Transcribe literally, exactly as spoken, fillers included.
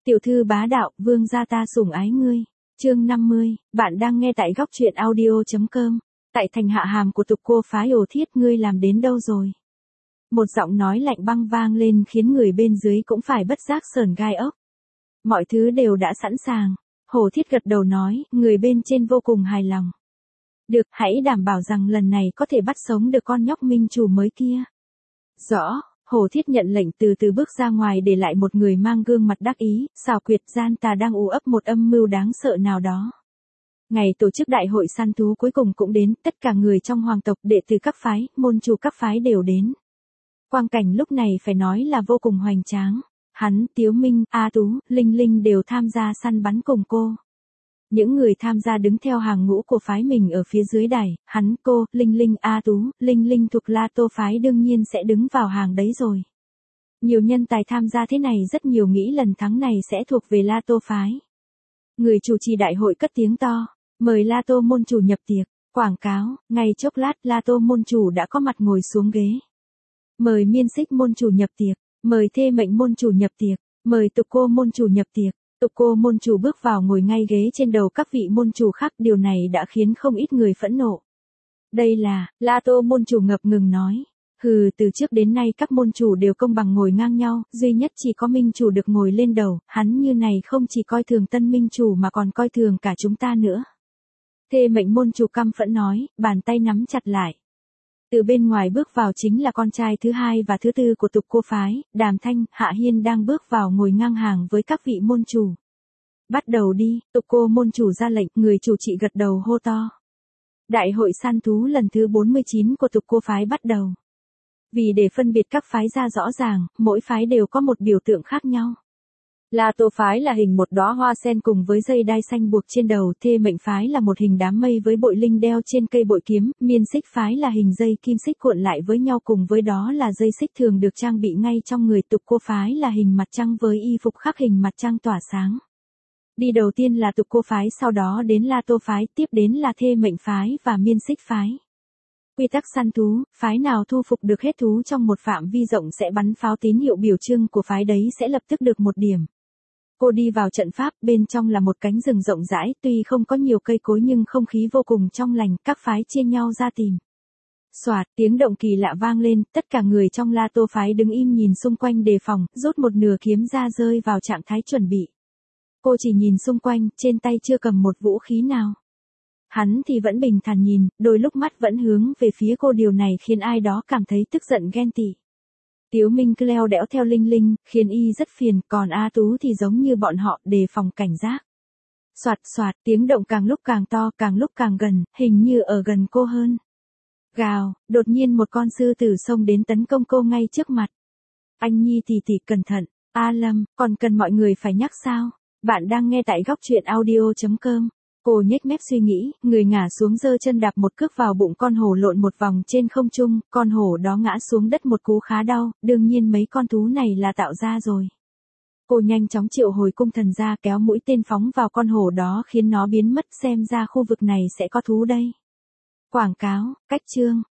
Tiểu thư bá đạo, vương gia ta sủng ái ngươi. Chương năm mươi, bạn đang nghe tại góc truyện audio.com. Tại thành hạ hàm của tục cô phái ổ thiết, ngươi làm đến đâu rồi? Một giọng nói lạnh băng vang lên khiến người bên dưới cũng phải bất giác sởn gai ốc. Mọi thứ đều đã sẵn sàng. Hồ Thiết gật đầu nói, người bên trên vô cùng hài lòng. Được, hãy đảm bảo rằng lần này có thể bắt sống được con nhóc minh chủ mới kia. Rõ. Hồ Thiết nhận lệnh từ từ bước ra ngoài, để lại một người mang gương mặt đắc ý, xảo quyệt gian tà đang ù ấp một âm mưu đáng sợ nào đó. Ngày tổ chức đại hội săn thú cuối cùng cũng đến, tất cả người trong hoàng tộc, đệ tử các phái, môn chủ các phái đều đến. Quang cảnh lúc này phải nói là vô cùng hoành tráng. Hắn, Tiếu Minh, A Tú, Linh Linh đều tham gia săn bắn cùng cô. Những người tham gia đứng theo hàng ngũ của phái mình ở phía dưới đài, hắn, cô, Linh Linh, A Tú, Linh Linh thuộc La Tô phái đương nhiên sẽ đứng vào hàng đấy rồi. Nhiều nhân tài tham gia thế này, rất nhiều nghĩ lần thắng này sẽ thuộc về La Tô phái. Người chủ trì đại hội cất tiếng to, mời La Tô môn chủ nhập tiệc, quảng cáo, ngay chốc lát La Tô môn chủ đã có mặt ngồi xuống ghế. Mời Miên Xích môn chủ nhập tiệc, mời Thê Mệnh môn chủ nhập tiệc, mời Tục Cô môn chủ nhập tiệc. Tục Cô môn chủ bước vào ngồi ngay ghế trên đầu các vị môn chủ khác, điều này đã khiến không ít người phẫn nộ. Đây là, La Tô môn chủ ngập ngừng nói. Hừ, từ trước đến nay các môn chủ đều công bằng ngồi ngang nhau, duy nhất chỉ có minh chủ được ngồi lên đầu, hắn như này không chỉ coi thường tân minh chủ mà còn coi thường cả chúng ta nữa. Thê Mệnh môn chủ căm phẫn nói, bàn tay nắm chặt lại. Từ bên ngoài bước vào chính là con trai thứ hai và thứ tư của Tục Cô phái, Đàm Thanh, Hạ Hiên đang bước vào ngồi ngang hàng với các vị môn chủ. Bắt đầu đi, Tục Cô môn chủ ra lệnh, người chủ trì gật đầu hô to. Đại hội săn thú lần thứ bốn mươi chín của Tục Cô phái bắt đầu. Vì để phân biệt các phái ra rõ ràng, mỗi phái đều có một biểu tượng khác nhau. La Tô phái là hình một đóa hoa sen cùng với dây đai xanh buộc trên đầu, Thê Mệnh phái là một hình đám mây với bội linh đeo trên cây bội kiếm, Miên Xích phái là hình dây kim xích cuộn lại với nhau, cùng với đó là dây xích thường được trang bị ngay trong người. Tục Cô phái là hình mặt trăng với y phục khắc hình mặt trăng tỏa sáng. Đi đầu tiên là Tục Cô phái, sau đó đến La Tô phái, tiếp đến là Thê Mệnh phái và Miên Xích phái. Quy tắc săn thú, phái nào thu phục được hết thú trong một phạm vi rộng sẽ bắn pháo tín hiệu biểu trưng của phái đấy sẽ lập tức được một điểm. Cô đi vào trận pháp, bên trong là một cánh rừng rộng rãi, tuy không có nhiều cây cối nhưng không khí vô cùng trong lành, các phái chia nhau ra tìm. Soạt, tiếng động kỳ lạ vang lên, tất cả người trong La Tô phái đứng im nhìn xung quanh đề phòng, rút một nửa kiếm ra rơi vào trạng thái chuẩn bị. Cô chỉ nhìn xung quanh, trên tay chưa cầm một vũ khí nào. Hắn thì vẫn bình thản nhìn, đôi lúc mắt vẫn hướng về phía cô, điều này khiến ai đó cảm thấy tức giận ghen tị. Tiếu Minh cứ leo đẽo theo Linh Linh, khiến y rất phiền, còn A Tú thì giống như bọn họ, đề phòng cảnh giác. Soạt soạt, tiếng động càng lúc càng to, càng lúc càng gần, hình như ở gần cô hơn. Gào, đột nhiên một con sư tử xông đến tấn công cô ngay trước mặt. Anh Nhi tỷ tỷ cẩn thận, A Lâm, còn cần mọi người phải nhắc sao? Bạn đang nghe tại góc truyện audio.com. Cô nhếch mép suy nghĩ, người ngả xuống giơ chân đạp một cước vào bụng con hổ, lộn một vòng trên không trung, con hổ đó ngã xuống đất một cú khá đau, đương nhiên mấy con thú này là tạo ra rồi. Cô nhanh chóng triệu hồi cung thần ra, kéo mũi tên phóng vào con hổ đó khiến nó biến mất, xem ra khu vực này sẽ có thú đây. Quảng cáo, cách chương,